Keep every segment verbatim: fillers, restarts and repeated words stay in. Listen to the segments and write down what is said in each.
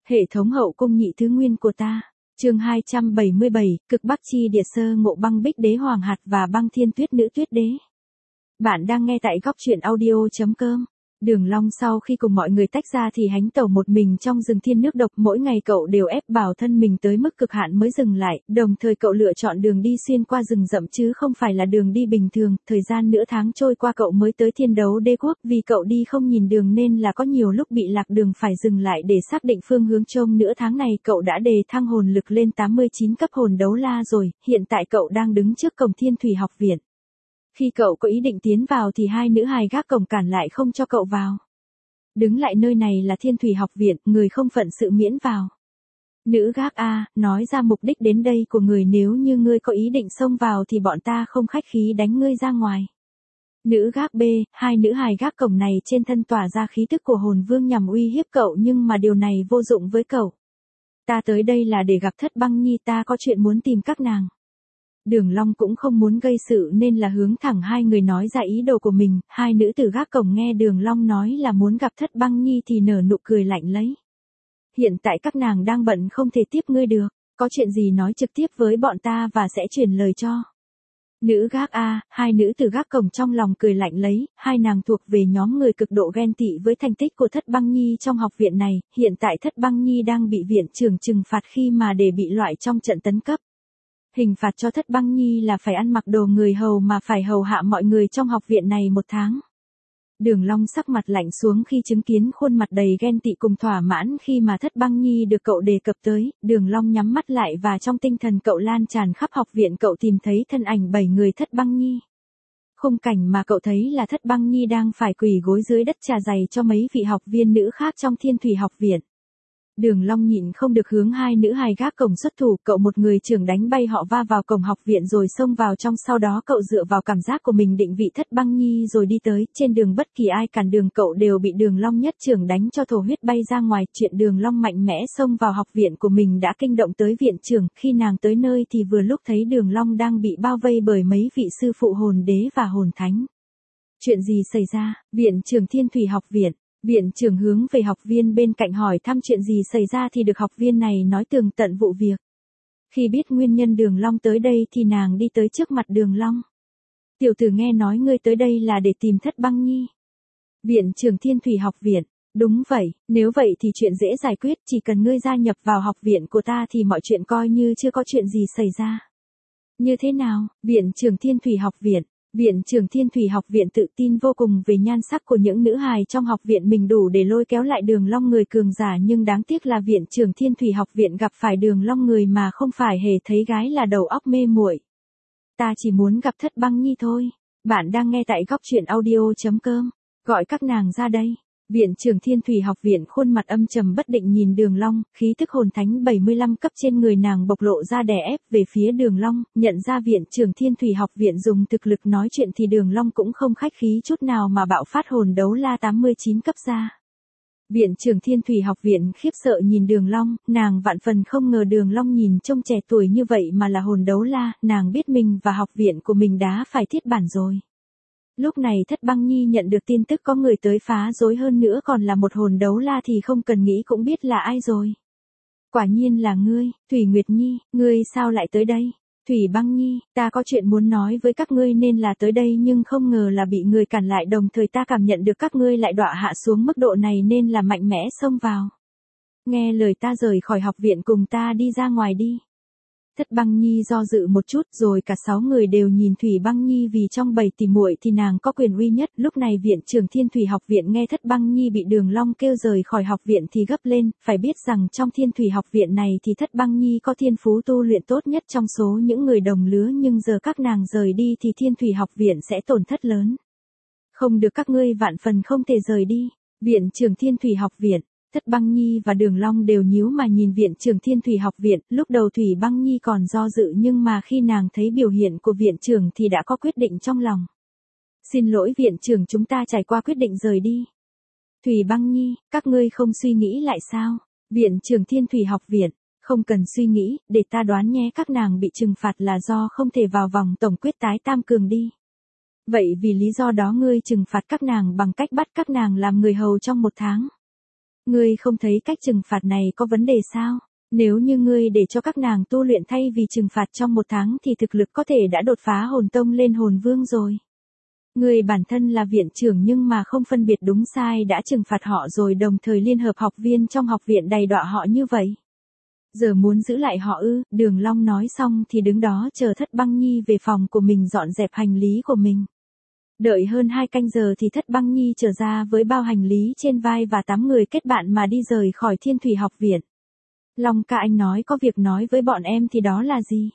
Hệ thống hậu cung nhị thứ nguyên của ta. Chương hai trăm bảy mươi bảy, cực bắc chi địa sơ ngộ băng bích đế hoàng hạt và băng thiên tuyết nữ tuyết đế. Bạn đang nghe tại góc truyện audio chấm com. Đường Long sau khi cùng mọi người tách ra thì hánh tẩu một mình trong rừng thiên nước độc, mỗi ngày cậu đều ép bảo thân mình tới mức cực hạn mới dừng lại, đồng thời cậu lựa chọn đường đi xuyên qua rừng rậm chứ không phải là đường đi bình thường. Thời gian nửa tháng trôi qua cậu mới tới Thiên Đấu Đế Quốc, vì cậu đi không nhìn đường nên là có nhiều lúc bị lạc đường phải dừng lại để xác định phương hướng. Trong nửa tháng này cậu đã đề thăng hồn lực lên tám mươi chín cấp hồn đấu la rồi, hiện tại cậu đang đứng trước cổng Thiên Thủy học viện. Khi cậu có ý định tiến vào thì hai nữ hài gác cổng cản lại không cho cậu vào. Đứng lại, nơi này là Thiên Thủy học viện, người không phận sự miễn vào. Nữ gác A, nói ra mục đích đến đây của người, nếu như ngươi có ý định xông vào thì bọn ta không khách khí đánh ngươi ra ngoài. Nữ gác B, hai nữ hài gác cổng này trên thân tỏa ra khí tức của hồn vương nhằm uy hiếp cậu, nhưng mà điều này vô dụng với cậu. Ta tới đây là để gặp Thất Băng Nhi, ta có chuyện muốn tìm các nàng. Đường Long cũng không muốn gây sự nên là hướng thẳng hai người nói ra ý đồ của mình. Hai nữ tử gác cổng nghe Đường Long nói là muốn gặp Thất Băng Nhi thì nở nụ cười lạnh lấy. Hiện tại các nàng đang bận không thể tiếp ngươi được, có chuyện gì nói trực tiếp với bọn ta và sẽ truyền lời cho. Nữ gác A, hai nữ tử gác cổng trong lòng cười lạnh lấy, hai nàng thuộc về nhóm người cực độ ghen tị với thành tích của Thất Băng Nhi trong học viện này. Hiện tại Thất Băng Nhi đang bị viện trưởng trừng phạt khi mà để bị loại trong trận tấn cấp. Hình phạt cho Thất Băng Nhi là phải ăn mặc đồ người hầu mà phải hầu hạ mọi người trong học viện này một tháng. Đường Long sắc mặt lạnh xuống khi chứng kiến khuôn mặt đầy ghen tị cùng thỏa mãn khi mà Thất Băng Nhi được cậu đề cập tới. Đường Long nhắm mắt lại và trong tinh thần cậu lan tràn khắp học viện, cậu tìm thấy thân ảnh bảy người Thất Băng Nhi. Khung cảnh mà cậu thấy là Thất Băng Nhi đang phải quỳ gối dưới đất trà giày cho mấy vị học viên nữ khác trong Thiên Thủy học viện. Đường Long nhịn không được hướng hai nữ hài gác cổng xuất thủ, cậu một người trưởng đánh bay họ va vào cổng học viện rồi xông vào trong, sau đó cậu dựa vào cảm giác của mình định vị Thất Băng Nhi rồi đi tới. Trên đường bất kỳ ai cản đường cậu đều bị Đường Long nhất trưởng đánh cho thổ huyết bay ra ngoài. Chuyện Đường Long mạnh mẽ xông vào học viện của mình đã kinh động tới viện trưởng, khi nàng tới nơi thì vừa lúc thấy Đường Long đang bị bao vây bởi mấy vị sư phụ hồn đế và hồn thánh. Chuyện gì xảy ra? Viện trưởng Thiên Thủy học viện. Viện trưởng hướng về học viên bên cạnh hỏi thăm chuyện gì xảy ra thì được học viên này nói tường tận vụ việc. Khi biết nguyên nhân Đường Long tới đây thì nàng đi tới trước mặt Đường Long. Tiểu tử, nghe nói ngươi tới đây là để tìm Thất Băng Nhi. Viện trưởng Thiên Thủy học viện. Đúng vậy, nếu vậy thì chuyện dễ giải quyết, chỉ cần ngươi gia nhập vào học viện của ta thì mọi chuyện coi như chưa có chuyện gì xảy ra. Như thế nào? Viện trưởng Thiên Thủy học viện. Viện trưởng Thiên Thủy học viện tự tin vô cùng về nhan sắc của những nữ hài trong học viện mình, đủ để lôi kéo lại Đường Long người cường giả, nhưng đáng tiếc là viện trưởng Thiên Thủy học viện gặp phải Đường Long người mà không phải hề thấy gái là đầu óc mê muội. Ta chỉ muốn gặp Thất Băng Nhi thôi. Bạn đang nghe tại góc truyện audio chấm com. Gọi các nàng ra đây. Viện trưởng Thiên Thủy học viện khuôn mặt âm trầm bất định nhìn Đường Long, khí tức hồn thánh bảy mươi lăm cấp trên người nàng bộc lộ ra đè ép về phía Đường Long. Nhận ra viện trưởng Thiên Thủy học viện dùng thực lực nói chuyện thì Đường Long cũng không khách khí chút nào mà bạo phát hồn đấu la tám mươi chín cấp ra. Viện trưởng Thiên Thủy học viện khiếp sợ nhìn Đường Long, nàng vạn phần không ngờ Đường Long nhìn trông trẻ tuổi như vậy mà là hồn đấu la, nàng biết mình và học viện của mình đã phải thiết bản rồi. Lúc này Thất Băng Nhi nhận được tin tức có người tới phá rối, hơn nữa còn là một hồn đấu la thì không cần nghĩ cũng biết là ai rồi. Quả nhiên là ngươi, Thủy Nguyệt Nhi, ngươi sao lại tới đây? Thủy Băng Nhi, ta có chuyện muốn nói với các ngươi nên là tới đây, nhưng không ngờ là bị người cản lại, đồng thời ta cảm nhận được các ngươi lại đọa hạ xuống mức độ này nên là mạnh mẽ xông vào. Nghe lời ta rời khỏi học viện, cùng ta đi ra ngoài đi. Thất Băng Nhi do dự một chút rồi cả sáu người đều nhìn Thủy Băng Nhi, vì trong bảy tỷ muội thì nàng có quyền uy nhất. Lúc này viện trưởng Thiên Thủy học viện nghe Thất Băng Nhi bị Đường Long kêu rời khỏi học viện thì gấp lên, phải biết rằng trong Thiên Thủy học viện này thì Thất Băng Nhi có thiên phú tu luyện tốt nhất trong số những người đồng lứa, nhưng giờ các nàng rời đi thì Thiên Thủy học viện sẽ tổn thất lớn. Không được, các ngươi vạn phần không thể rời đi. Viện trưởng Thiên Thủy học viện. Thất Băng Nhi và Đường Long đều nhíu mà nhìn viện trưởng Thiên Thủy học viện. Lúc đầu Thủy Băng Nhi còn do dự, nhưng mà khi nàng thấy biểu hiện của viện trưởng thì đã có quyết định trong lòng. Xin lỗi viện trưởng, chúng ta trải qua quyết định rời đi. Thủy Băng Nhi, các ngươi không suy nghĩ lại sao? Viện trưởng Thiên Thủy học viện. Không cần suy nghĩ, để ta đoán nhé, các nàng bị trừng phạt là do không thể vào vòng tổng quyết tái tam cường đi. Vậy vì lý do đó ngươi trừng phạt các nàng bằng cách bắt các nàng làm người hầu trong một tháng. Ngươi không thấy cách trừng phạt này có vấn đề sao? Nếu như ngươi để cho các nàng tu luyện thay vì trừng phạt trong một tháng thì thực lực có thể đã đột phá hồn tông lên hồn vương rồi. Ngươi bản thân là viện trưởng nhưng mà không phân biệt đúng sai đã trừng phạt họ rồi đồng thời liên hợp học viên trong học viện đầy đọa họ như vậy. Giờ muốn giữ lại họ ư? Đường Long nói xong thì đứng đó chờ Thất Băng Nhi về phòng của mình dọn dẹp hành lý của mình. Đợi hơn hai canh giờ thì Thất Băng Nhi trở ra với bao hành lý trên vai và tám người kết bạn mà đi rời khỏi Thiên Thủy học viện. Long ca, anh nói có việc nói với bọn em thì đó là gì?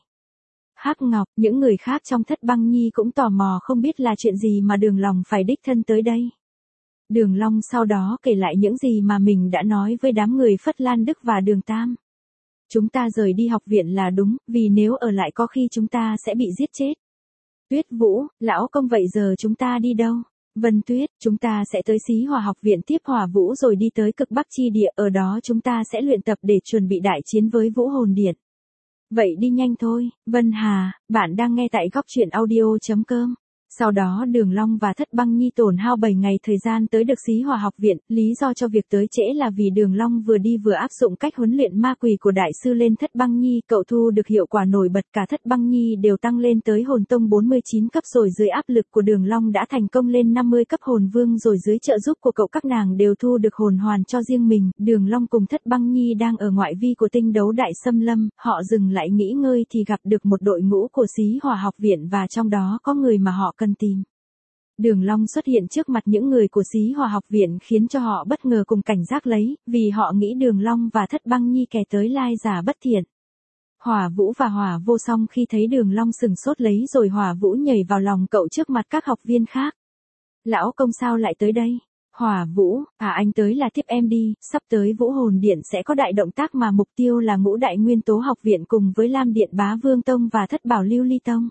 Hắc Ngọc, những người khác trong Thất Băng Nhi cũng tò mò không biết là chuyện gì mà Đường Long phải đích thân tới đây. Đường Long sau đó kể lại những gì mà mình đã nói với đám người Phất Lan Đức và Đường Tam. Chúng ta rời đi học viện là đúng, vì nếu ở lại có khi chúng ta sẽ bị giết chết. Tuyết Vũ, lão công vậy giờ chúng ta đi đâu? Vân Tuyết, chúng ta sẽ tới Xí Hỏa học viện tiếp Hỏa Vũ rồi đi tới Cực Bắc chi địa, ở đó chúng ta sẽ luyện tập để chuẩn bị đại chiến với Vũ Hồn Điện. Vậy đi nhanh thôi. Vân Hà, bạn đang nghe tại góc truyện audio chấm com. Sau đó Đường Long và Thất Băng Nhi tổn hao bảy ngày thời gian tới được Xí Hỏa học viện, lý do cho việc tới trễ là vì Đường Long vừa đi vừa áp dụng cách huấn luyện ma quỷ của đại sư lên Thất Băng Nhi, cậu thu được hiệu quả nổi bật, cả Thất Băng Nhi đều tăng lên tới hồn tông bốn mươi chín cấp rồi, dưới áp lực của Đường Long đã thành công lên năm mươi cấp hồn vương rồi, dưới trợ giúp của cậu các nàng đều thu được hồn hoàn cho riêng mình. Đường Long cùng Thất Băng Nhi đang ở ngoại vi của tinh đấu đại xâm lâm, họ dừng lại nghỉ ngơi thì gặp được một đội ngũ của Xí Hỏa học viện và trong đó có người mà họ cần tìm. Đường Long xuất hiện trước mặt những người của Xí Hỏa học viện khiến cho họ bất ngờ cùng cảnh giác lấy, vì họ nghĩ Đường Long và Thất Băng Nhi kẻ tới lai giả bất thiện. Hỏa Vũ và Hỏa Vô Song khi thấy Đường Long sừng sốt lấy rồi Hỏa Vũ nhảy vào lòng cậu trước mặt các học viên khác. Lão công sao lại tới đây? Hỏa Vũ, à anh tới là tiếp em đi, sắp tới Vũ Hồn Điện sẽ có đại động tác mà mục tiêu là Ngũ Đại Nguyên Tố học viện cùng với Lam Điện Bá Vương Tông và Thất Bảo Lưu Ly Tông.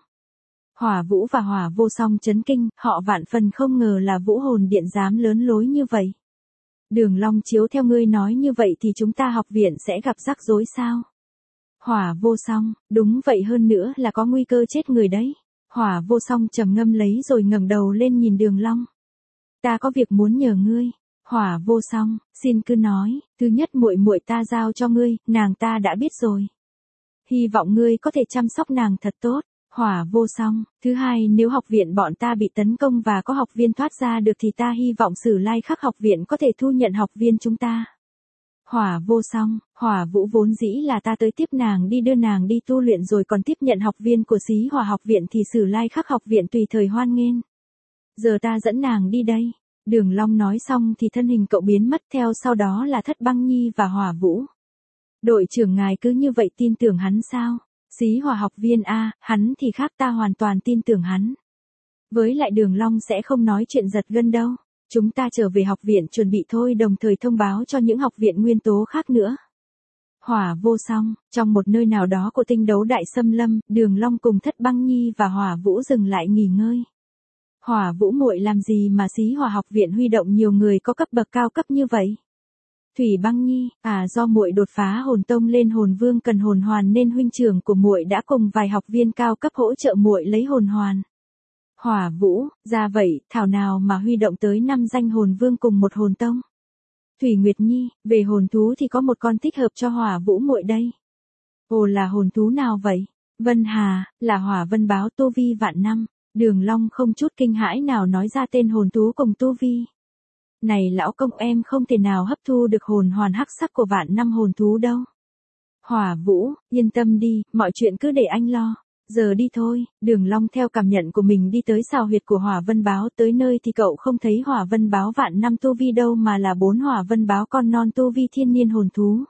Hỏa Vũ và Hỏa Vô Song chấn kinh, họ vạn phần không ngờ là Vũ Hồn Điện dám lớn lối như vậy. Đường Long chiếu theo ngươi nói như vậy thì chúng ta học viện sẽ gặp rắc rối sao? Hỏa Vô Song, đúng vậy, hơn nữa là có nguy cơ chết người đấy. Hỏa Vô Song trầm ngâm lấy rồi ngẩng đầu lên nhìn Đường Long. Ta có việc muốn nhờ ngươi. Hỏa Vô Song, xin cứ nói, thứ nhất muội muội ta giao cho ngươi, nàng ta đã biết rồi. Hy vọng ngươi có thể chăm sóc nàng thật tốt. Hỏa Vô Song, thứ hai nếu học viện bọn ta bị tấn công và có học viên thoát ra được thì ta hy vọng Sử Lai Khắc học viện có thể thu nhận học viên chúng ta. Hỏa Vô Song, Hỏa Vũ vốn dĩ là ta tới tiếp nàng đi đưa nàng đi tu luyện rồi còn tiếp nhận học viên của Xí Hỏa học viện thì Sử Lai Khắc học viện tùy thời hoan nghênh. Giờ ta dẫn nàng đi đây. Đường Long nói xong thì thân hình cậu biến mất, theo sau đó là Thất Băng Nhi và Hỏa Vũ. Đội trưởng ngài cứ như vậy tin tưởng hắn sao? Xí Hỏa học viên a, hắn thì khác, ta hoàn toàn tin tưởng hắn. Với lại Đường Long sẽ không nói chuyện giật gân đâu. Chúng ta trở về học viện chuẩn bị thôi, đồng thời thông báo cho những học viện nguyên tố khác nữa. Hỏa Vô Song, trong một nơi nào đó của tinh đấu đại xâm lâm, Đường Long cùng Thất Băng Nhi và Hỏa Vũ dừng lại nghỉ ngơi. Hỏa Vũ muội làm gì mà Xí Hỏa học viện huy động nhiều người có cấp bậc cao cấp như vậy? Thủy Băng Nhi, à do muội đột phá hồn tông lên hồn vương cần hồn hoàn nên huynh trưởng của muội đã cùng vài học viên cao cấp hỗ trợ muội lấy hồn hoàn. Hỏa Vũ, ra vậy, thảo nào mà huy động tới năm danh hồn vương cùng một hồn tông. Thủy Nguyệt Nhi, về hồn thú thì có một con thích hợp cho Hỏa Vũ muội đây. Ồ, là hồn thú nào vậy? Vân Hà, là Hỏa Vân Báo tu vi vạn năm. Đường Long không chút kinh hãi nào nói ra tên hồn thú cùng tu vi. Này lão công, em không thể nào hấp thu được hồn hoàn hắc sắc của vạn năm hồn thú đâu. Hỏa Vũ, yên tâm đi, mọi chuyện cứ để anh lo. Giờ đi thôi. Đường Long theo cảm nhận của mình đi tới sào huyệt của Hỏa Vân Báo, tới nơi thì cậu không thấy Hỏa Vân Báo vạn năm tu vi đâu mà là bốn Hỏa Vân Báo con non tu vi thiên niên hồn thú.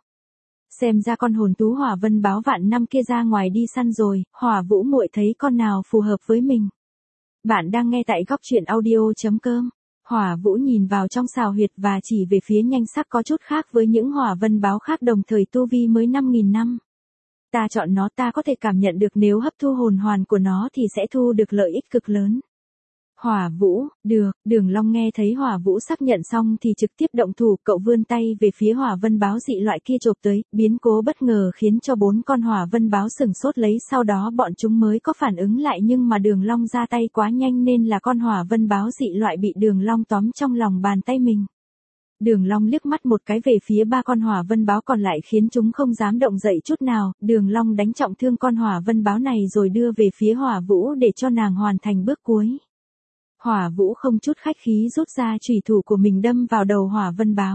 Xem ra con hồn thú Hỏa Vân Báo vạn năm kia ra ngoài đi săn rồi, Hỏa Vũ muội thấy con nào phù hợp với mình. Bạn đang nghe tại góc truyện audio chấm com. Hỏa Vũ nhìn vào trong sào huyệt và chỉ về phía nhanh sắc có chút khác với những Hỏa Vân Báo khác đồng thời tu vi mới năm nghìn năm. Ta chọn nó, ta có thể cảm nhận được nếu hấp thu hồn hoàn của nó thì sẽ thu được lợi ích cực lớn. Hỏa Vũ, được. Đường Long nghe thấy Hỏa Vũ xác nhận xong thì trực tiếp động thủ, cậu vươn tay về phía Hỏa Vân Báo dị loại kia chộp tới, biến cố bất ngờ khiến cho bốn con Hỏa Vân Báo sừng sốt lấy, sau đó bọn chúng mới có phản ứng lại, nhưng mà Đường Long ra tay quá nhanh nên là con Hỏa Vân Báo dị loại bị Đường Long tóm trong lòng bàn tay mình. Đường Long liếc mắt một cái về phía ba con hỏa vân báo còn lại khiến chúng không dám động dậy chút nào, Đường Long đánh trọng thương con hỏa vân báo này rồi đưa về phía Hỏa Vũ để cho nàng hoàn thành bước cuối. Hỏa Vũ không chút khách khí rút ra chủy thủ của mình đâm vào đầu hỏa vân báo.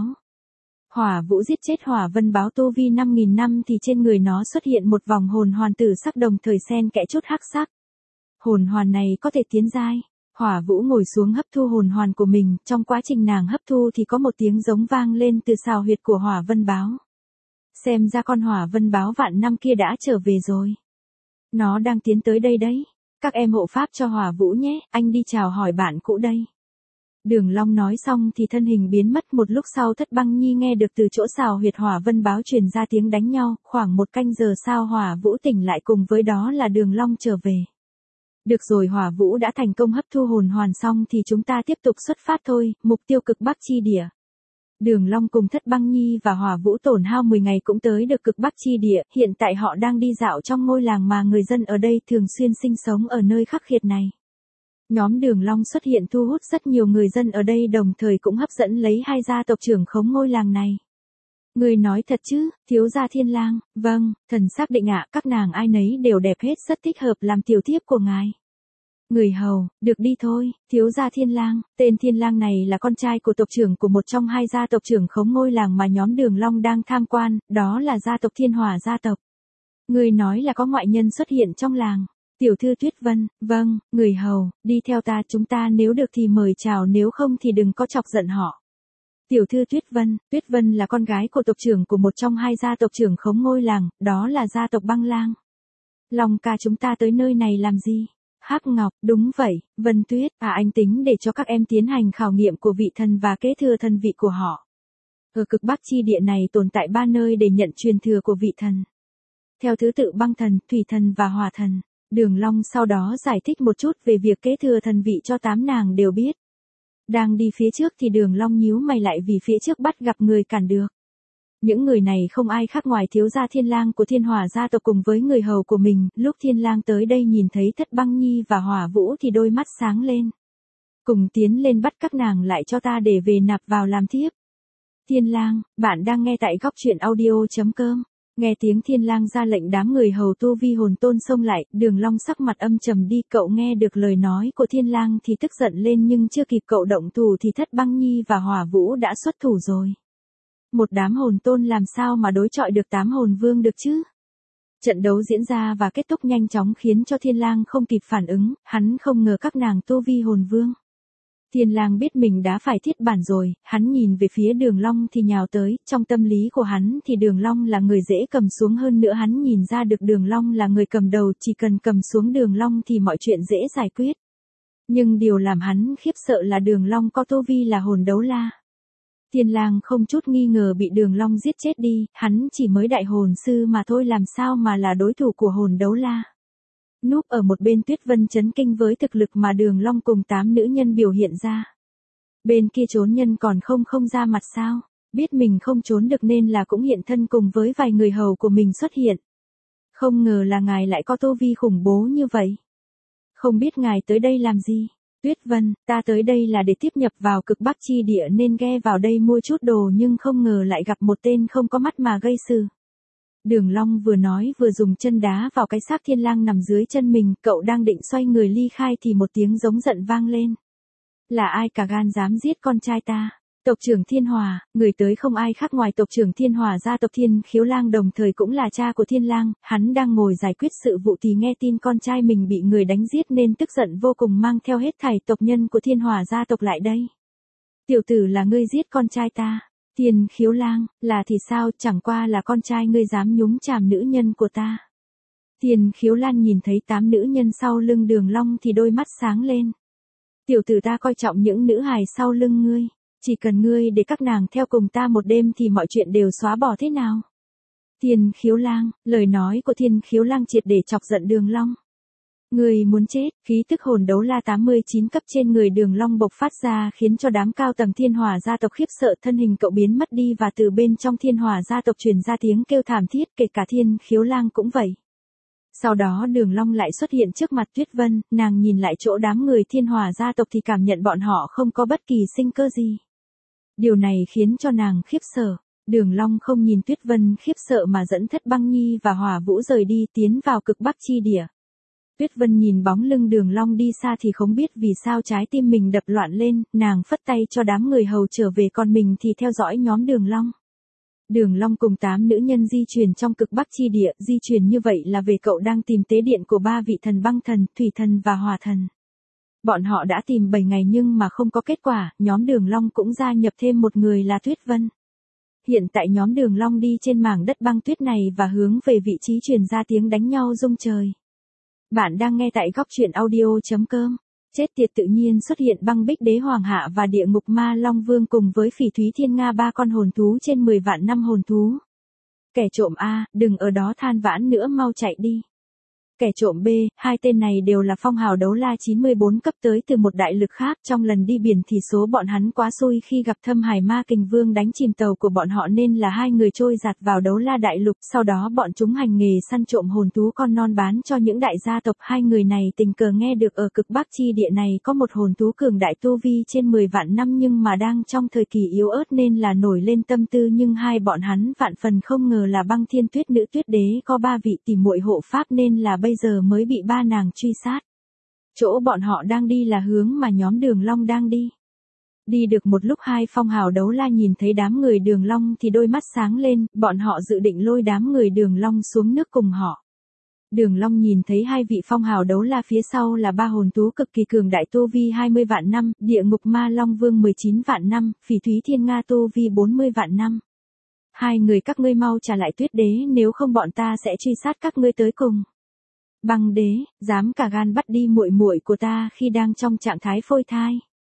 Hỏa Vũ giết chết hỏa vân báo tu vi năm nghìn năm thì trên người nó xuất hiện một vòng hồn hoàn tử sắc đồng thời xen kẽ chút hắc sắc. Hồn hoàn này có thể tiến giai. Hỏa Vũ ngồi xuống hấp thu hồn hoàn của mình, trong quá trình nàng hấp thu thì có một tiếng giống vang lên từ sào huyệt của hỏa vân báo. Xem ra con hỏa vân báo vạn năm kia đã trở về rồi. Nó đang tiến tới đây đấy. Các em hộ pháp cho Hỏa Vũ nhé, anh đi chào hỏi bạn cũ đây. Đường Long nói xong thì thân hình biến mất, một lúc sau Thất Băng Nhi nghe được từ chỗ sào huyệt hỏa vân báo truyền ra tiếng đánh nhau, khoảng một canh giờ sau Hỏa Vũ tỉnh lại cùng với đó là Đường Long trở về. Được rồi, Hỏa Vũ đã thành công hấp thu hồn hoàn xong thì chúng ta tiếp tục xuất phát thôi, mục tiêu cực Bắc chi địa. Đường Long cùng Thất Băng Nhi và Hỏa Vũ tổn hao mười ngày cũng tới được cực Bắc chi địa, hiện tại họ đang đi dạo trong ngôi làng mà người dân ở đây thường xuyên sinh sống ở nơi khắc nghiệt này. Nhóm Đường Long xuất hiện thu hút rất nhiều người dân ở đây, đồng thời cũng hấp dẫn lấy hai gia tộc trưởng khống ngôi làng này. Người nói thật chứ, thiếu gia Thiên Lang? Vâng, thần xác định ạ, các nàng ai nấy đều đẹp hết, rất thích hợp làm tiểu thiếp của ngài. Người hầu, được đi thôi, thiếu gia Thiên Lang. Tên Thiên Lang này là con trai của tộc trưởng của một trong hai gia tộc trưởng khống ngôi làng mà nhóm Đường Long đang tham quan, đó là gia tộc Thiên Hỏa gia tộc. Người nói là có ngoại nhân xuất hiện trong làng. Tiểu thư Tuyết Vân, vâng, người hầu, đi theo ta, chúng ta nếu được thì mời chào, nếu không thì đừng có chọc giận họ. Tiểu thư Tuyết Vân, Tuyết Vân là con gái của tộc trưởng của một trong hai gia tộc trưởng khống ngôi làng, đó là gia tộc Băng Lang. Long ca, chúng ta tới nơi này làm gì? Hắc Ngọc, đúng vậy, Vân Tuyết, à anh tính để cho các em tiến hành khảo nghiệm của vị thần và kế thừa thần vị của họ. Ở cực Bắc chi địa này tồn tại ba nơi để nhận truyền thừa của vị thần. Theo thứ tự băng thần, thủy thần và hỏa thần. Đường Long sau đó giải thích một chút về việc kế thừa thần vị cho tám nàng đều biết. Đang đi phía trước thì Đường Long nhíu mày lại vì phía trước bắt gặp người cản được. Những người này không ai khác ngoài thiếu gia Thiên Lang của Thiên Hỏa gia tộc cùng với người hầu của mình, lúc Thiên Lang tới đây nhìn thấy Thất Băng Nhi và Hỏa Vũ thì đôi mắt sáng lên. Cùng tiến lên bắt các nàng lại cho ta để về nạp vào làm thiếp. Thiên Lang, bạn đang nghe tại góc truyện audio chấm com. Nghe tiếng Thiên Lang ra lệnh, đám người hầu tu vi hồn tôn xông lại, Đường Long sắc mặt âm trầm đi, cậu nghe được lời nói của Thiên Lang thì tức giận lên nhưng chưa kịp cậu động thủ thì Thất Băng Nhi và Hỏa Vũ đã xuất thủ rồi. Một đám hồn tôn làm sao mà đối chọi được tám hồn vương được chứ? Trận đấu diễn ra và kết thúc nhanh chóng khiến cho Thiên Lang không kịp phản ứng, hắn không ngờ các nàng tu vi hồn vương. Thiên Lang biết mình đã phải thiết bản rồi, hắn nhìn về phía Đường Long thì nhào tới, trong tâm lý của hắn thì Đường Long là người dễ cầm xuống, hơn nữa hắn nhìn ra được Đường Long là người cầm đầu, chỉ cần cầm xuống Đường Long thì mọi chuyện dễ giải quyết. Nhưng điều làm hắn khiếp sợ là Đường Long có tu vi là hồn đấu la. Thiên Lang không chút nghi ngờ bị Đường Long giết chết đi, hắn chỉ mới đại hồn sư mà thôi, làm sao mà là đối thủ của hồn đấu la. Núp ở một bên Tuyết Vân chấn kinh với thực lực mà Đường Long cùng tám nữ nhân biểu hiện ra. Bên kia trốn nhân còn không không ra mặt sao, biết mình không trốn được nên là cũng hiện thân cùng với vài người hầu của mình xuất hiện. Không ngờ là ngài lại có tu vi khủng bố như vậy. Không biết ngài tới đây làm gì? Tuyết Vân, ta tới đây là để tiếp nhập vào cực Bắc chi địa nên ghe vào đây mua chút đồ nhưng không ngờ lại gặp một tên không có mắt mà gây sự. Đường Long vừa nói vừa dùng chân đá vào cái xác Thiên Lang nằm dưới chân mình, cậu đang định xoay người ly khai thì một tiếng giống giận vang lên. Là ai cả gan dám giết con trai ta? Tộc trưởng Thiên Hỏa, người tới không ai khác ngoài tộc trưởng Thiên Hỏa gia tộc Thiên Khiếu Lang, đồng thời cũng là cha của Thiên Lang, hắn đang ngồi giải quyết sự vụ thì nghe tin con trai mình bị người đánh giết nên tức giận vô cùng, mang theo hết thảy tộc nhân của Thiên Hỏa gia tộc lại đây. Tiểu tử, là ngươi giết con trai ta? Thiên Khiếu Lang, là thì sao, chẳng qua là con trai ngươi dám nhúng chàm nữ nhân của ta. Thiên Khiếu Lan nhìn thấy tám nữ nhân sau lưng Đường Long thì đôi mắt sáng lên. Tiểu tử, ta coi trọng những nữ hài sau lưng ngươi. Chỉ cần ngươi để các nàng theo cùng ta một đêm thì mọi chuyện đều xóa bỏ, thế nào? Thiên Khiếu Lang, lời nói của Thiên Khiếu Lang triệt để chọc giận Đường Long. Ngươi muốn chết? Khí tức hồn đấu la tám mươi chín cấp trên người Đường Long bộc phát ra khiến cho đám cao tầng Thiên Hỏa gia tộc khiếp sợ, thân hình cậu biến mất đi và từ bên trong Thiên Hỏa gia tộc truyền ra tiếng kêu thảm thiết, kể cả Thiên Khiếu Lang cũng vậy. Sau đó Đường Long lại xuất hiện trước mặt Tuyết Vân, nàng nhìn lại chỗ đám người Thiên Hỏa gia tộc thì cảm nhận bọn họ không có bất kỳ sinh cơ gì. Điều này khiến cho nàng khiếp sợ. Đường Long không nhìn Tuyết Vân khiếp sợ mà dẫn Thất Băng Nhi và Hỏa Vũ rời đi tiến vào cực Bắc chi địa. Tuyết Vân nhìn bóng lưng Đường Long đi xa thì không biết vì sao trái tim mình đập loạn lên, nàng phất tay cho đám người hầu trở về, còn mình thì theo dõi nhóm Đường Long. Đường Long cùng tám nữ nhân di chuyển trong cực Bắc chi địa, di chuyển như vậy là về cậu đang tìm tế điện của ba vị thần băng thần, thủy thần và hỏa thần. Bọn họ đã tìm bảy ngày nhưng mà không có kết quả, nhóm Đường Long cũng gia nhập thêm một người là Tuyết Vân. Hiện tại nhóm Đường Long đi trên mảng đất băng tuyết này và hướng về vị trí truyền ra tiếng đánh nhau rung trời. Bạn đang nghe tại góc truyện audio chấm com. Chết tiệt, tự nhiên xuất hiện Băng Bích Đế Hoàng Hạ và Địa Ngục Ma Long Vương cùng với Phỉ Thúy Thiên Nga, ba con hồn thú trên mười vạn năm hồn thú. Kẻ trộm A, đừng ở đó than vãn nữa, mau chạy đi. Kẻ trộm B, hai tên này đều là phong hào đấu la chín mươi bốn cấp tới từ một đại lực khác, trong lần đi biển thì số bọn hắn quá xui khi gặp Thâm Hải Ma Kình Vương đánh chìm tàu của bọn họ nên là hai người trôi giạt vào đấu la đại lục, sau đó bọn chúng hành nghề săn trộm hồn thú con non bán cho những đại gia tộc. Hai người này tình cờ nghe được ở cực Bắc chi địa này có một hồn thú cường đại tu vi trên mười vạn năm nhưng mà đang trong thời kỳ yếu ớt nên là nổi lên tâm tư, nhưng hai bọn hắn vạn phần không ngờ là Băng Thiên Tuyết Nữ Tuyết Đế có ba vị tỷ muội hộ pháp nên là bây giờ mới bị ba nàng truy sát. Chỗ bọn họ đang đi là hướng mà nhóm Đường Long đang đi. Đi được một lúc hai phong hào đấu la nhìn thấy đám người Đường Long thì đôi mắt sáng lên, bọn họ dự định lôi đám người Đường Long xuống nước cùng họ. Đường Long nhìn thấy hai vị phong hào đấu la phía sau là ba hồn thú cực kỳ cường đại tu vi hai mươi vạn năm, Địa Ngục Ma Long Vương mười chín vạn năm, Phỉ Thúy Thiên Nga tu vi bốn mươi vạn năm. Hai người các ngươi mau trả lại Tuyết Đế, nếu không bọn ta sẽ truy sát các ngươi tới cùng. Băng Đế, dám cả gan bắt đi muội muội của ta khi đang trong trạng thái phôi thai.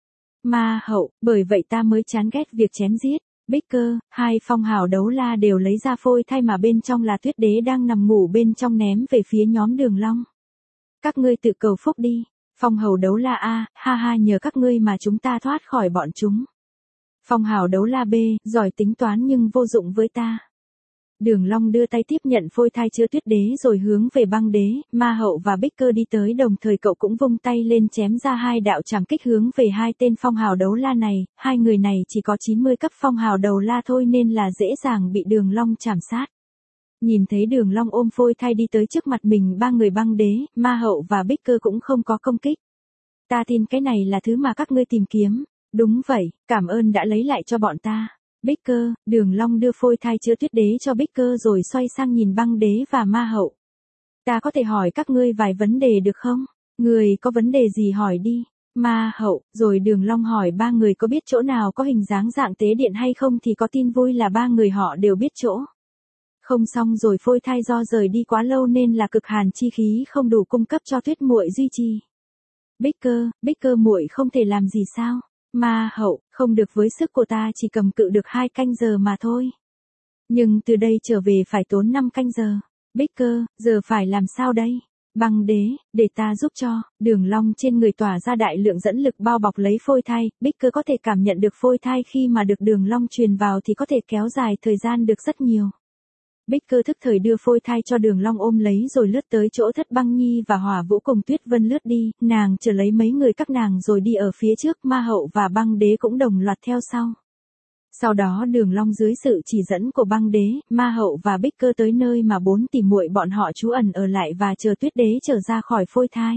Ma Hậu, bởi vậy ta mới chán ghét việc chém giết. Bích Cơ, hai phong hào đấu la đều lấy ra phôi thai mà bên trong là Tuyết Đế đang nằm ngủ bên trong, ném về phía nhóm Đường Long. Các ngươi tự cầu phúc đi. Phong hào đấu la A, ha ha, nhờ các ngươi mà chúng ta thoát khỏi bọn chúng. Phong hào đấu la B, giỏi tính toán nhưng vô dụng với ta. Đường Long đưa tay tiếp nhận phôi thai chứa Tuyết Đế rồi hướng về Băng Đế, Ma Hậu và Bích Cơ đi tới, đồng thời cậu cũng vung tay lên chém ra hai đạo trảm kích hướng về hai tên phong hào đấu la này. Hai người này chỉ có chín mươi cấp phong hào đấu la thôi nên là dễ dàng bị Đường Long chảm sát. Nhìn thấy Đường Long ôm phôi thai đi tới trước mặt mình, ba người Băng Đế, Ma Hậu và Bích Cơ cũng không có công kích. Ta tin cái này là thứ mà các ngươi tìm kiếm. Đúng vậy, cảm ơn đã lấy lại cho bọn ta. Bích Cơ, Đường Long đưa phôi thai chứa Tuyết Đế cho Bích Cơ rồi xoay sang nhìn Băng Đế và Ma Hậu. Ta có thể hỏi các ngươi vài vấn đề được không? Người có vấn đề gì hỏi đi. Ma Hậu, rồi Đường Long hỏi ba người có biết chỗ nào có hình dáng dạng tế điện hay không thì có tin vui là ba người họ đều biết chỗ. Không xong rồi, phôi thai do rời đi quá lâu nên là cực hàn chi khí không đủ cung cấp cho Tuyết muội duy trì. Bích Cơ, Bích Cơ muội không thể làm gì sao? Ma Hậu, không được, với sức của ta chỉ cầm cự được hai canh giờ mà thôi. Nhưng từ đây trở về phải tốn năm canh giờ. Bích Cơ, giờ phải làm sao đây? Băng Đế, để ta giúp cho. Đường Long trên người tỏa ra đại lượng dẫn lực bao bọc lấy phôi thai, Bích Cơ có thể cảm nhận được phôi thai khi mà được Đường Long truyền vào thì có thể kéo dài thời gian được rất nhiều. Bích Cơ thức thời đưa phôi thai cho Đường Long ôm lấy rồi lướt tới chỗ Thất Băng Nhi và Hỏa Vũ cùng Tuyết Vân lướt đi, nàng chờ lấy mấy người các nàng rồi đi ở phía trước, Ma Hậu và Băng Đế cũng đồng loạt theo sau. Sau đó Đường Long dưới sự chỉ dẫn của Băng Đế, Ma Hậu và Bích Cơ tới nơi mà bốn tỷ muội bọn họ trú ẩn ở lại và chờ Tuyết Đế trở ra khỏi phôi thai.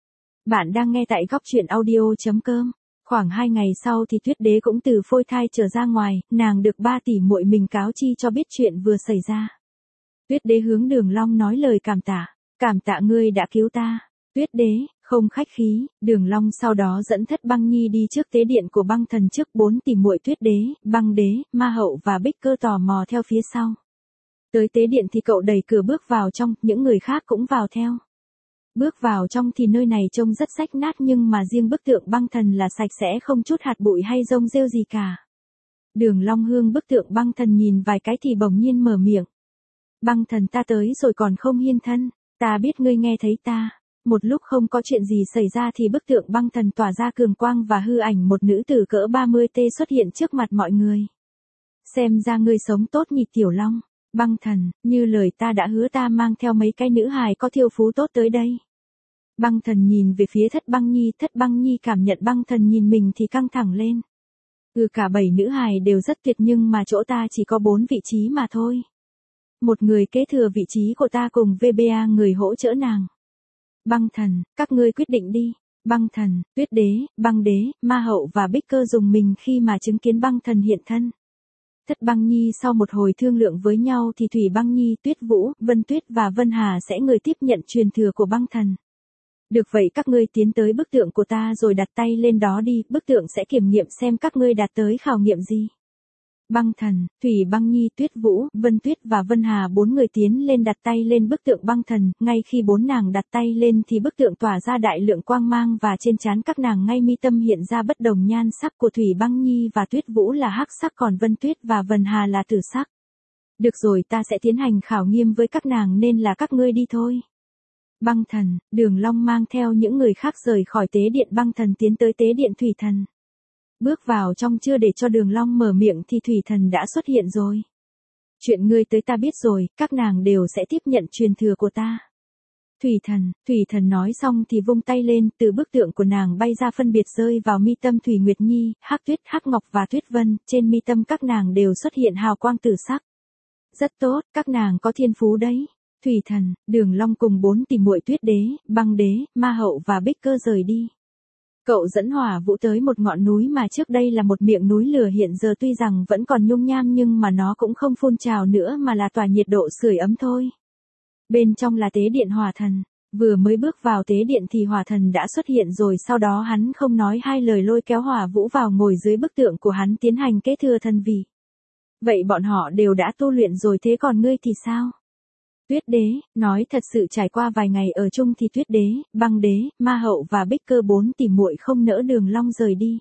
Bạn đang nghe tại góc truyện audio chấm com. Khoảng hai ngày sau thì Tuyết Đế cũng từ phôi thai trở ra ngoài, nàng được ba tỷ muội mình cáo chi cho biết chuyện vừa xảy ra. Tuyết Đế hướng Đường Long nói lời cảm tạ, cảm tạ ngươi đã cứu ta. Tuyết Đế, không khách khí. Đường Long sau đó dẫn Thất Băng Nhi đi trước tế điện của băng thần trước bốn tỷ muội Tuyết Đế, Băng Đế, Ma Hậu và Bích Cơ tò mò theo phía sau. Tới tế điện thì cậu đẩy cửa bước vào trong, những người khác cũng vào theo. Bước vào trong thì nơi này trông rất rách nát nhưng mà riêng bức tượng băng thần là sạch sẽ không chút hạt bụi hay rông rêu gì cả. Đường Long hướng bức tượng băng thần nhìn vài cái thì bỗng nhiên mở miệng. Băng thần, ta tới rồi còn không hiên thân, ta biết ngươi nghe thấy ta. Một lúc không có chuyện gì xảy ra thì bức tượng băng thần tỏa ra cường quang và hư ảnh một nữ tử cỡ ba mươi tê xuất hiện trước mặt mọi người. Xem ra ngươi sống tốt nhỉ Tiểu Long. Băng thần, như lời ta đã hứa, ta mang theo mấy cái nữ hài có thiêu phú tốt tới đây. Băng thần nhìn về phía Thất Băng Nhi, Thất Băng Nhi cảm nhận băng thần nhìn mình thì căng thẳng lên. Ừ, cả bảy nữ hài đều rất tuyệt nhưng mà chỗ ta chỉ có bốn vị trí mà thôi. Một người kế thừa vị trí của ta cùng vê bê a người hỗ trợ nàng. Băng thần, các ngươi quyết định đi. Băng thần, tuyết đế, băng đế, ma hậu và bích cơ dùng mình khi mà chứng kiến băng thần hiện thân. Thất băng nhi sau một hồi thương lượng với nhau thì Thủy băng nhi, Tuyết Vũ, Vân Tuyết và Vân Hà sẽ người tiếp nhận truyền thừa của băng thần. Được vậy các ngươi tiến tới bức tượng của ta rồi đặt tay lên đó đi, bức tượng sẽ kiểm nghiệm xem các ngươi đạt tới khảo nghiệm gì. Băng thần, Thủy băng nhi, Tuyết Vũ, Vân Tuyết và Vân Hà bốn người tiến lên đặt tay lên bức tượng băng thần, ngay khi bốn nàng đặt tay lên thì bức tượng tỏa ra đại lượng quang mang và trên trán các nàng ngay mi tâm hiện ra bất đồng nhan sắc của Thủy băng nhi và Tuyết Vũ là hắc sắc còn Vân Tuyết và Vân Hà là tử sắc. Được rồi, ta sẽ tiến hành khảo nghiệm với các nàng nên là các ngươi đi thôi. Băng thần, Đường Long mang theo những người khác rời khỏi tế điện băng thần tiến tới tế điện thủy thần. Bước vào trong chưa để cho Đường Long mở miệng thì thủy thần đã xuất hiện rồi. Chuyện ngươi tới ta biết rồi, các nàng đều sẽ tiếp nhận truyền thừa của ta. Thủy thần, thủy thần nói xong thì vung tay lên, từ bức tượng của nàng bay ra phân biệt rơi vào mi tâm Thủy Nguyệt Nhi, Hắc Tuyết, Hắc Ngọc và Tuyết Vân, trên mi tâm các nàng đều xuất hiện hào quang tử sắc. Rất tốt, các nàng có thiên phú đấy. Thủy thần, Đường Long cùng bốn tỷ muội Tuyết đế, băng đế, ma hậu và bích cơ rời đi. Cậu dẫn Hỏa Vũ tới một ngọn núi mà trước đây là một miệng núi lửa hiện giờ tuy rằng vẫn còn nhung nham nhưng mà nó cũng không phun trào nữa mà là tỏa nhiệt độ sưởi ấm thôi. Bên trong là tế điện hỏa thần, vừa mới bước vào tế điện thì hỏa thần đã xuất hiện rồi sau đó hắn không nói hai lời lôi kéo Hỏa Vũ vào ngồi dưới bức tượng của hắn tiến hành kế thừa thần vị. Vậy bọn họ đều đã tu luyện rồi thế còn ngươi thì sao? Tuyết đế, nói thật sự trải qua vài ngày ở chung thì Tuyết đế, băng đế, ma hậu và bích cơ bốn tỷ muội không nỡ Đường Long rời đi.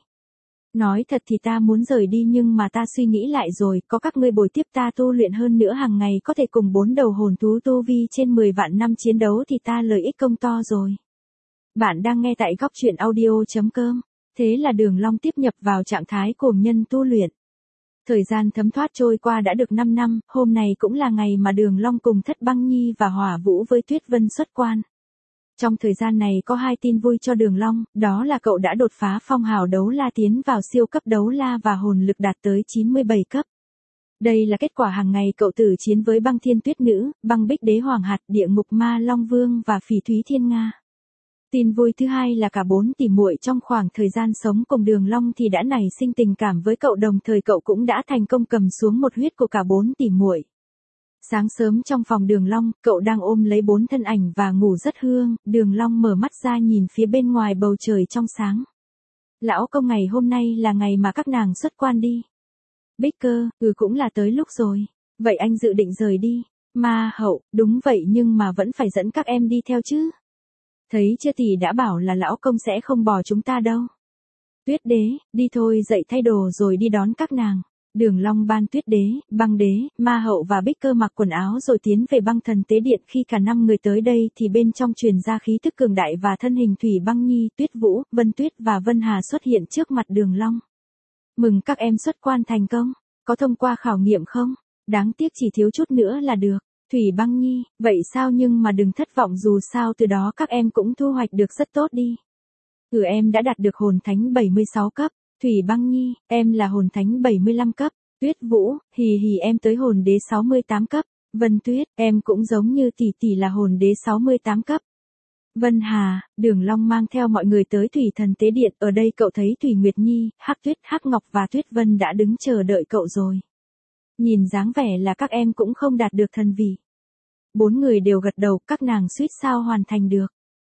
Nói thật thì ta muốn rời đi nhưng mà ta suy nghĩ lại rồi, có các ngươi bồi tiếp ta tu luyện hơn nữa hàng ngày có thể cùng bốn đầu hồn thú tu vi trên mười vạn năm chiến đấu thì ta lợi ích công to rồi. Bạn đang nghe tại góc truyện audio chấm com. Thế là Đường Long tiếp nhập vào trạng thái cuồng nhân tu luyện. Thời gian thấm thoát trôi qua đã được năm năm, hôm nay cũng là ngày mà Đường Long cùng Thất Băng Nhi và Hỏa Vũ với Tuyết Vân xuất quan. Trong thời gian này có hai tin vui cho Đường Long, đó là cậu đã đột phá phong hào đấu la tiến vào siêu cấp đấu la và hồn lực đạt tới chín mươi bảy cấp. Đây là kết quả hàng ngày cậu tử chiến với Băng Thiên Tuyết Nữ, Băng Bích Đế Hoàng Hạt, Địa Ngục Ma Long Vương và Phỉ Thúy Thiên Nga. Tin vui thứ hai là cả bốn tỷ muội trong khoảng thời gian sống cùng Đường Long thì đã nảy sinh tình cảm với cậu, đồng thời cậu cũng đã thành công cầm xuống một huyết của cả bốn tỷ muội. Sáng sớm trong phòng Đường Long, cậu đang ôm lấy bốn thân ảnh và ngủ rất hương, Đường Long mở mắt ra nhìn phía bên ngoài bầu trời trong sáng. Lão công, ngày hôm nay là ngày mà các nàng xuất quan đi. Bích cơ, ừ cũng là tới lúc rồi. Vậy anh dự định rời đi. Ma hậu, đúng vậy nhưng mà vẫn phải dẫn các em đi theo chứ. Thấy chưa, tỷ đã bảo là lão công sẽ không bỏ chúng ta đâu. Tuyết đế, đi thôi, dậy thay đồ rồi đi đón các nàng. Đường Long ban Tuyết đế, băng đế, ma hậu và bích cơ mặc quần áo rồi tiến về băng thần tế điện. Khi cả năm người tới đây thì bên trong truyền ra khí tức cường đại và thân hình Thủy Băng Nhi, Tuyết Vũ, Vân Tuyết và Vân Hà xuất hiện trước mặt Đường Long. Mừng các em xuất quan thành công, có thông qua khảo nghiệm không? Đáng tiếc chỉ thiếu chút nữa là được. Thủy Băng Nhi, vậy sao nhưng mà đừng thất vọng dù sao từ đó các em cũng thu hoạch được rất tốt đi. Ừ em đã đạt được hồn thánh bảy mươi sáu cấp. Thủy Băng Nhi, em là hồn thánh bảy mươi lăm cấp. Tuyết Vũ, hì hì em tới hồn đế sáu mươi tám cấp. Vân Tuyết, em cũng giống như tỷ tỷ là hồn đế sáu mươi tám cấp. Vân Hà, Đường Long mang theo mọi người tới Thủy Thần Tế Điện, ở đây cậu thấy Thủy Nguyệt Nhi, Hắc Tuyết, Hắc Ngọc và Tuyết Vân đã đứng chờ đợi cậu rồi. Nhìn dáng vẻ là các em cũng không đạt được thần vị. Bốn người đều gật đầu, các nàng suýt sao hoàn thành được.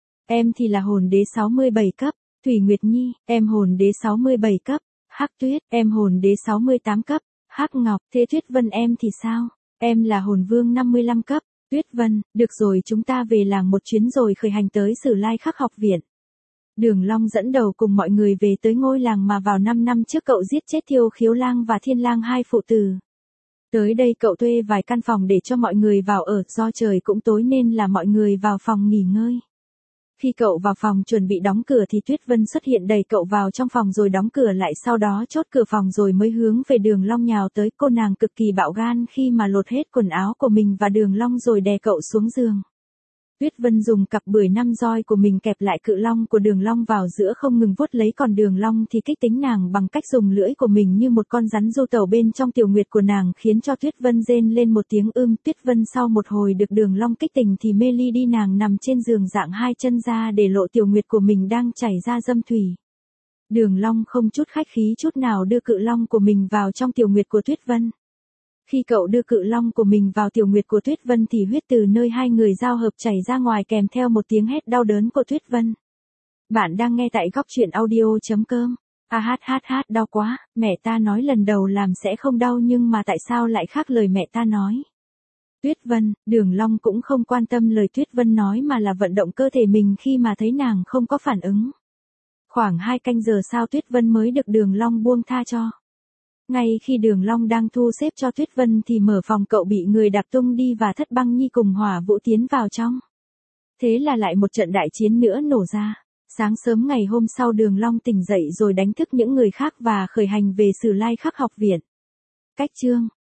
Em thì là hồn đế sáu mươi bảy cấp. Thủy Nguyệt Nhi, em hồn đế sáu mươi bảy cấp. Hắc Tuyết, em hồn đế sáu mươi tám cấp. Hắc Ngọc, thế Tuyết Vân em thì sao? Em là hồn vương năm mươi lăm cấp. Tuyết Vân, được rồi chúng ta về làng một chuyến rồi khởi hành tới Sử Lai Khắc học viện. Đường Long dẫn đầu cùng mọi người về tới ngôi làng mà vào năm năm trước cậu giết chết Thiêu Khiếu Lang và Thiên Lang hai phụ tử. Tới đây cậu thuê vài căn phòng để cho mọi người vào ở, do trời cũng tối nên là mọi người vào phòng nghỉ ngơi. Khi cậu vào phòng chuẩn bị đóng cửa thì Tuyết Vân xuất hiện đẩy cậu vào trong phòng rồi đóng cửa lại, sau đó chốt cửa phòng rồi mới hướng về Đường Long nhào tới. Cô nàng cực kỳ bạo gan khi mà lột hết quần áo của mình và Đường Long rồi đè cậu xuống giường. Tuyết Vân dùng cặp bưởi năm roi của mình kẹp lại cự long của Đường Long vào giữa không ngừng vuốt lấy, còn Đường Long thì kích tính nàng bằng cách dùng lưỡi của mình như một con rắn du tẩu bên trong tiểu nguyệt của nàng, khiến cho Tuyết Vân rên lên một tiếng ưm. Tuyết Vân sau một hồi được Đường Long kích tình thì mê ly đi, nàng nằm trên giường dạng hai chân ra để lộ tiểu nguyệt của mình đang chảy ra dâm thủy. Đường Long không chút khách khí chút nào đưa cự long của mình vào trong tiểu nguyệt của Tuyết Vân. Khi cậu đưa cự long của mình vào tiểu nguyệt của Tuyết Vân thì huyết từ nơi hai người giao hợp chảy ra ngoài kèm theo một tiếng hét đau đớn của Tuyết Vân. Bạn đang nghe tại góc truyện audio chấm com. A hát hát hát đau quá, mẹ ta nói lần đầu làm sẽ không đau nhưng mà tại sao lại khác lời mẹ ta nói. Tuyết Vân, Đường Long cũng không quan tâm lời Tuyết Vân nói mà là vận động cơ thể mình khi mà thấy nàng không có phản ứng. Khoảng hai canh giờ sau Tuyết Vân mới được Đường Long buông tha cho. Ngay khi Đường Long đang thu xếp cho Tuyết Vân thì mở phòng cậu bị người đạp tung đi và Thất Băng Nhi cùng Hỏa Vũ tiến vào trong. Thế là lại một trận đại chiến nữa nổ ra. Sáng sớm ngày hôm sau Đường Long tỉnh dậy rồi đánh thức những người khác và khởi hành về Sử Lai Khắc học viện. Cách chương